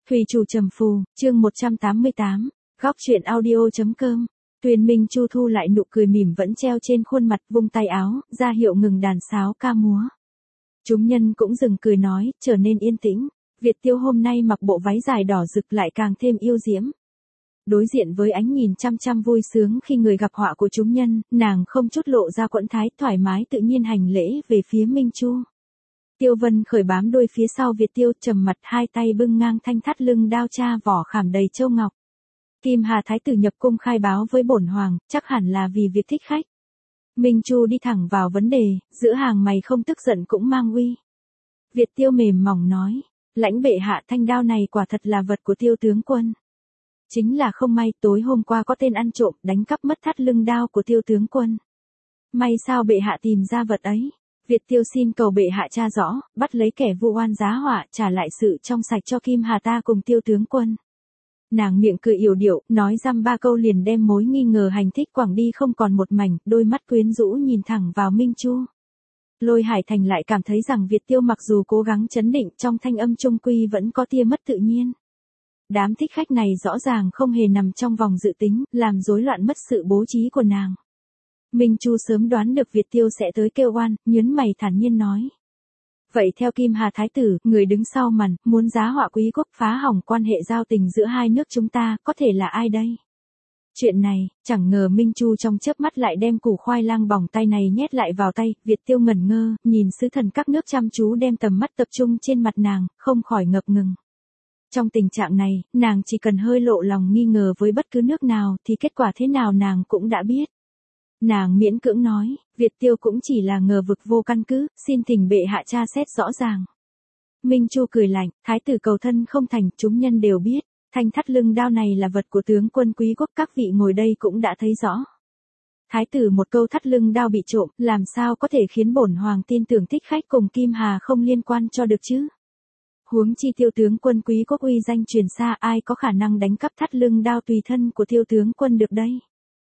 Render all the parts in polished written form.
Thủy chủ trầm phù, chương 188, góc truyện audio.com. Tuyền Minh Chu thu lại nụ cười mỉm vẫn treo trên khuôn mặt, vung tay áo, ra hiệu ngừng đàn sáo ca múa. Chúng nhân cũng dừng cười nói, trở nên yên tĩnh. Việt Tiêu hôm nay mặc bộ váy dài đỏ rực lại càng thêm yêu diễm. Đối diện với ánh nhìn chăm chăm vui sướng khi người gặp họa của chúng nhân, nàng không chút lộ ra quẫn thái, thoải mái tự nhiên hành lễ về phía Minh Chu. Tiêu Vân Khởi bám đuôi phía sau Việt Tiêu, trầm mặt, hai tay bưng ngang thanh thắt lưng đao cha vỏ khảm đầy châu ngọc. Kim Hà Thái tử nhập cung khai báo với bổn hoàng, chắc hẳn là vì việc thích khách. Minh Chu đi thẳng vào vấn đề, giữa hàng mày không tức giận cũng mang uy. Việt Tiêu mềm mỏng nói, lãnh bệ hạ, thanh đao này quả thật là vật của Tiêu tướng quân. Chính là không may, tối hôm qua có tên ăn trộm đánh cắp mất thắt lưng đao của Tiêu tướng quân. May sao bệ hạ tìm ra vật ấy. Việt Tiêu xin cầu bệ hạ tra rõ, bắt lấy kẻ vu oan giá họa, trả lại sự trong sạch cho Kim Hà ta cùng Tiêu tướng quân. Nàng miệng cười yểu điệu, nói dăm ba câu liền đem mối nghi ngờ hành thích quảng đi không còn một mảnh, đôi mắt quyến rũ nhìn thẳng vào Minh Chu. Lôi Hải Thành lại cảm thấy rằng Việt Tiêu mặc dù cố gắng trấn định, trong thanh âm trung quy vẫn có tia mất tự nhiên. Đám thích khách này rõ ràng không hề nằm trong vòng dự tính, làm rối loạn mất sự bố trí của nàng. Minh Chu sớm đoán được Việt Tiêu sẽ tới kêu oan, nhớn mày thản nhiên nói. Vậy theo Kim Hà Thái tử, người đứng sau màn, muốn giá họa quý quốc, phá hỏng quan hệ giao tình giữa hai nước chúng ta, có thể là ai đây? Chuyện này, chẳng ngờ Minh Chu trong chớp mắt lại đem củ khoai lang bỏng tay này nhét lại vào tay. Việt Tiêu ngẩn ngơ, nhìn sứ thần các nước chăm chú đem tầm mắt tập trung trên mặt nàng, không khỏi ngập ngừng. Trong tình trạng này, nàng chỉ cần hơi lộ lòng nghi ngờ với bất cứ nước nào thì kết quả thế nào nàng cũng đã biết. Nàng miễn cưỡng nói, Việt Tiêu cũng chỉ là ngờ vực vô căn cứ, xin thỉnh bệ hạ tra xét rõ ràng. Minh Chu cười lạnh, thái tử cầu thân không thành, chúng nhân đều biết, thanh thắt lưng đao này là vật của tướng quân quý quốc, các vị ngồi đây cũng đã thấy rõ. Thái tử một câu thắt lưng đao bị trộm, làm sao có thể khiến bổn hoàng tin tưởng thích khách cùng Kim Hà không liên quan cho được chứ? Huống chi Tiêu tướng quân quý quốc uy danh truyền xa, ai có khả năng đánh cắp thắt lưng đao tùy thân của Tiêu tướng quân được đây?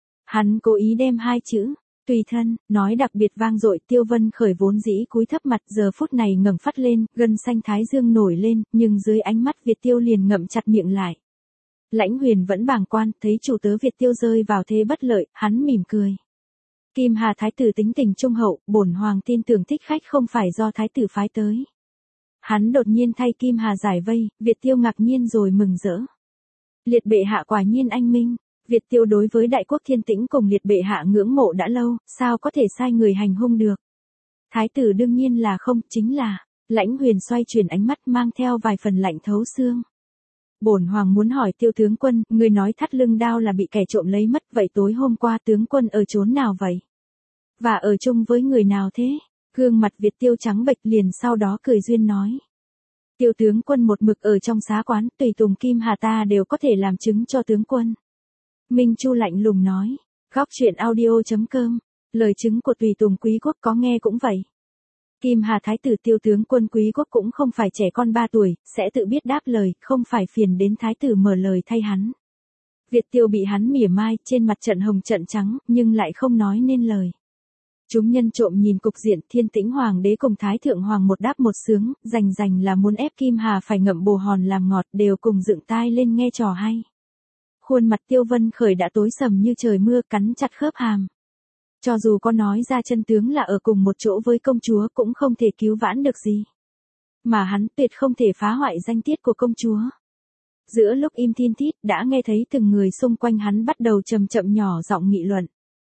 Hắn cố ý đem hai chữ tùy thân nói đặc biệt vang dội. Tiêu Vân Khởi vốn dĩ cúi thấp mặt, giờ phút này ngẩng phát lên, gân xanh thái dương nổi lên, nhưng dưới ánh mắt Việt Tiêu liền ngậm chặt miệng lại. Lãnh Huyền vẫn bàng quan, thấy chủ tớ Việt Tiêu rơi vào thế bất lợi, hắn mỉm cười. Kim Hà Thái tử tính tình trung hậu, bổn hoàng tin tưởng thích khách không phải do thái tử phái tới. Hắn đột nhiên thay Kim Hà giải vây, Việt Tiêu ngạc nhiên rồi mừng rỡ. Liệt bệ hạ quả nhiên anh minh. Việt Tiêu đối với đại quốc Thiên Tĩnh cùng liệt bệ hạ ngưỡng mộ đã lâu, sao có thể sai người hành hung được. Thái tử đương nhiên là không, chính là. Lãnh Huyền xoay chuyển ánh mắt mang theo vài phần lạnh thấu xương. Bổn hoàng muốn hỏi Tiêu tướng quân, người nói thắt lưng đao là bị kẻ trộm lấy mất, vậy tối hôm qua tướng quân ở chốn nào vậy? Và ở chung với người nào thế? Gương mặt Việt Tiêu trắng bệch, liền sau đó cười duyên nói. Tiêu tướng quân một mực ở trong xá quán, tùy tùng Kim Hà ta đều có thể làm chứng cho tướng quân. Minh Chu lạnh lùng nói, góc truyện audio.com, lời chứng của tùy tùng quý quốc có nghe cũng vậy. Kim Hà Thái tử Tiêu tướng quân quý quốc cũng không phải trẻ con 3 tuổi, sẽ tự biết đáp lời, không phải phiền đến thái tử mở lời thay hắn. Việt Tiêu bị hắn mỉa mai, trên mặt trận hồng trận trắng, nhưng lại không nói nên lời. Chúng nhân trộm nhìn cục diện, Thiên Tĩnh hoàng đế cùng thái thượng hoàng một đáp một sướng, rành là muốn ép Kim Hà phải ngậm bồ hòn làm ngọt, đều cùng dựng tai lên nghe trò hay. Khuôn mặt Tiêu Vân Khởi đã tối sầm như trời mưa, cắn chặt khớp hàm. Cho dù có nói ra chân tướng là ở cùng một chỗ với công chúa cũng không thể cứu vãn được gì. Mà hắn tuyệt không thể phá hoại danh tiết của công chúa. Giữa lúc im thiên tít, đã nghe thấy từng người xung quanh hắn bắt đầu chậm chậm nhỏ giọng nghị luận.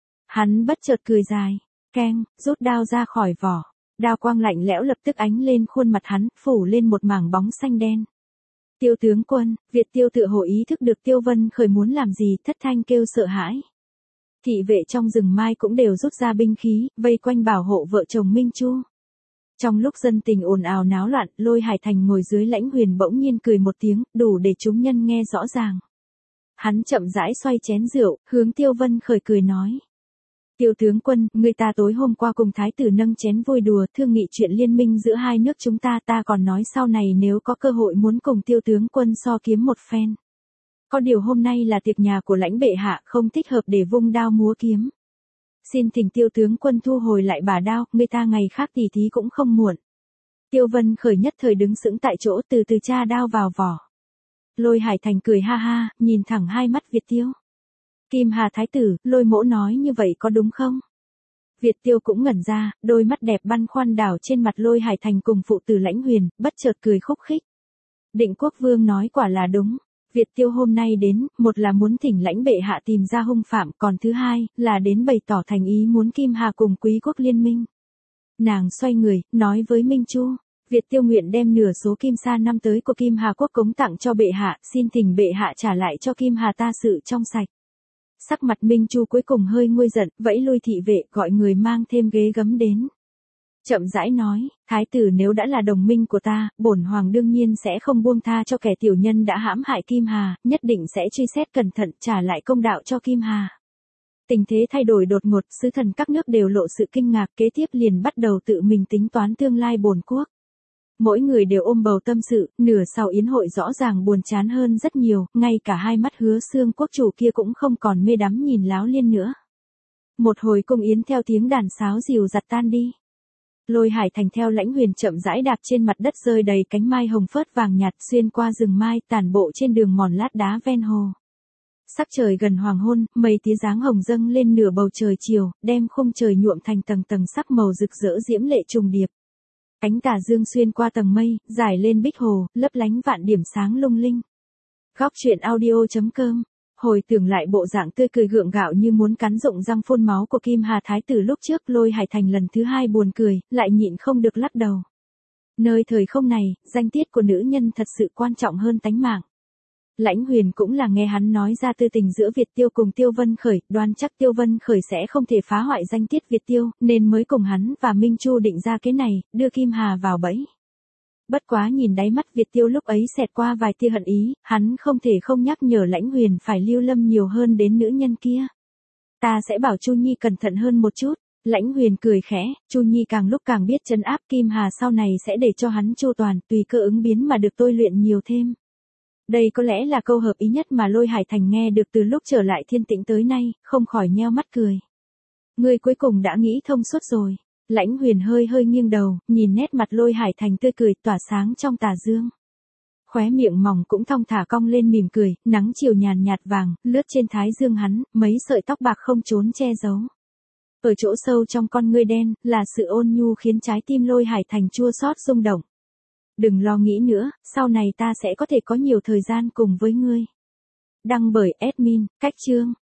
Hắn bất chợt cười dài, keng, rút đao ra khỏi vỏ. Đao quang lạnh lẽo lập tức ánh lên khuôn mặt hắn, phủ lên một mảng bóng xanh đen. Tiêu tướng quân, Việt Tiêu tự hồ ý thức được Tiêu Vân Khởi muốn làm gì, thất thanh kêu sợ hãi. Thị vệ trong rừng mai cũng đều rút ra binh khí, vây quanh bảo hộ vợ chồng Minh Chu. Trong lúc dân tình ồn ào náo loạn, Lôi Hải Thành ngồi dưới Lãnh Huyền bỗng nhiên cười một tiếng, đủ để chúng nhân nghe rõ ràng. Hắn chậm rãi xoay chén rượu, hướng Tiêu Vân Khởi cười nói. Tiêu tướng quân, người ta tối hôm qua cùng thái tử nâng chén vui đùa, thương nghị chuyện liên minh giữa hai nước chúng ta, ta còn nói sau này nếu có cơ hội muốn cùng Tiêu tướng quân so kiếm một phen. Có điều hôm nay là tiệc nhà của lãnh bệ hạ, không thích hợp để vung đao múa kiếm. Xin thỉnh Tiêu tướng quân thu hồi lại bả đao, người ta ngày khác tỉ thí cũng không muộn. Tiêu Vân Khởi nhất thời đứng sững tại chỗ, từ từ tra đao vào vỏ. Lôi Hải Thành cười ha ha, nhìn thẳng hai mắt Việt Tiêu. Kim Hà Thái tử, Lôi mỗ nói như vậy có đúng không? Việt Tiêu cũng ngẩn ra, đôi mắt đẹp băn khoăn đảo trên mặt Lôi Hải Thành cùng phụ tử Lãnh Huyền, bất chợt cười khúc khích. Định Quốc Vương nói quả là đúng. Việt Tiêu hôm nay đến, một là muốn thỉnh Lãnh bệ hạ tìm ra hung phạm, còn thứ hai, là đến bày tỏ thành ý muốn Kim Hà cùng Quý quốc liên minh. Nàng xoay người, nói với Minh Chu, Việt Tiêu nguyện đem nửa số kim sa năm tới của Kim Hà quốc cống tặng cho bệ hạ, xin thỉnh bệ hạ trả lại cho Kim Hà ta sự trong sạch. Sắc mặt Minh Chu cuối cùng hơi nguôi giận, vẫy lui thị vệ, gọi người mang thêm ghế gấm đến. Chậm rãi nói, thái tử nếu đã là đồng minh của ta, bổn hoàng đương nhiên sẽ không buông tha cho kẻ tiểu nhân đã hãm hại Kim Hà, nhất định sẽ truy xét cẩn thận trả lại công đạo cho Kim Hà. Tình thế thay đổi đột ngột, sứ thần các nước đều lộ sự kinh ngạc, kế tiếp liền bắt đầu tự mình tính toán tương lai bổn quốc. Mỗi người đều ôm bầu tâm sự, nửa sau yến hội rõ ràng buồn chán hơn rất nhiều, ngay cả hai mắt Hứa Xương quốc chủ kia cũng không còn mê đắm nhìn Láo Liên nữa. Một hồi cung yến theo tiếng đàn sáo dìu dặt tan đi. Lôi Hải Thành theo Lãnh Huyền chậm rãi đạp trên mặt đất rơi đầy cánh mai hồng phớt vàng nhạt xuyên qua rừng mai tản bộ trên đường mòn lát đá ven hồ. Sắc trời gần hoàng hôn, mây tía dáng hồng dâng lên nửa bầu trời chiều, đem khung trời nhuộm thành tầng tầng sắc màu rực rỡ diễm lệ trùng điệp. Ánh tà dương xuyên qua tầng mây, rải lên bích hồ, lấp lánh vạn điểm sáng lung linh. Góc truyện audio.com. Hồi tưởng lại bộ dạng tươi cười gượng gạo như muốn cắn rụng răng phun máu của Kim Hà Thái tử lúc trước, Lôi Hải Thành lần thứ hai buồn cười, lại nhịn không được lắc đầu. Nơi thời không này, danh tiết của nữ nhân thật sự quan trọng hơn tánh mạng. Lãnh Huyền cũng là nghe hắn nói ra tư tình giữa Việt Tiêu cùng Tiêu Vân Khởi, đoán chắc Tiêu Vân Khởi sẽ không thể phá hoại danh tiết Việt Tiêu, nên mới cùng hắn và Minh Chu định ra cái này, đưa Kim Hà vào bẫy. Bất quá nhìn đáy mắt Việt Tiêu lúc ấy xẹt qua vài tia hận ý, hắn không thể không nhắc nhở Lãnh Huyền phải lưu lâm nhiều hơn đến nữ nhân kia. Ta sẽ bảo Chu Nhi cẩn thận hơn một chút. Lãnh Huyền cười khẽ, Chu Nhi càng lúc càng biết trấn áp Kim Hà, sau này sẽ để cho hắn chu toàn, tùy cơ ứng biến mà được tôi luyện nhiều thêm. Đây có lẽ là câu hợp ý nhất mà Lôi Hải Thành nghe được từ lúc trở lại Thiên Tĩnh tới nay, không khỏi nheo mắt cười. Ngươi cuối cùng đã nghĩ thông suốt rồi. Lãnh Huyền hơi hơi nghiêng đầu, nhìn nét mặt Lôi Hải Thành tươi cười tỏa sáng trong tà dương. Khóe miệng mỏng cũng thong thả cong lên mỉm cười, nắng chiều nhàn nhạt vàng, lướt trên thái dương hắn, mấy sợi tóc bạc không trốn che giấu. Ở chỗ sâu trong con ngươi đen, là sự ôn nhu khiến trái tim Lôi Hải Thành chua xót rung động. Đừng lo nghĩ nữa, sau này ta sẽ có thể có nhiều thời gian cùng với ngươi. Đăng bởi admin, Cách Chương.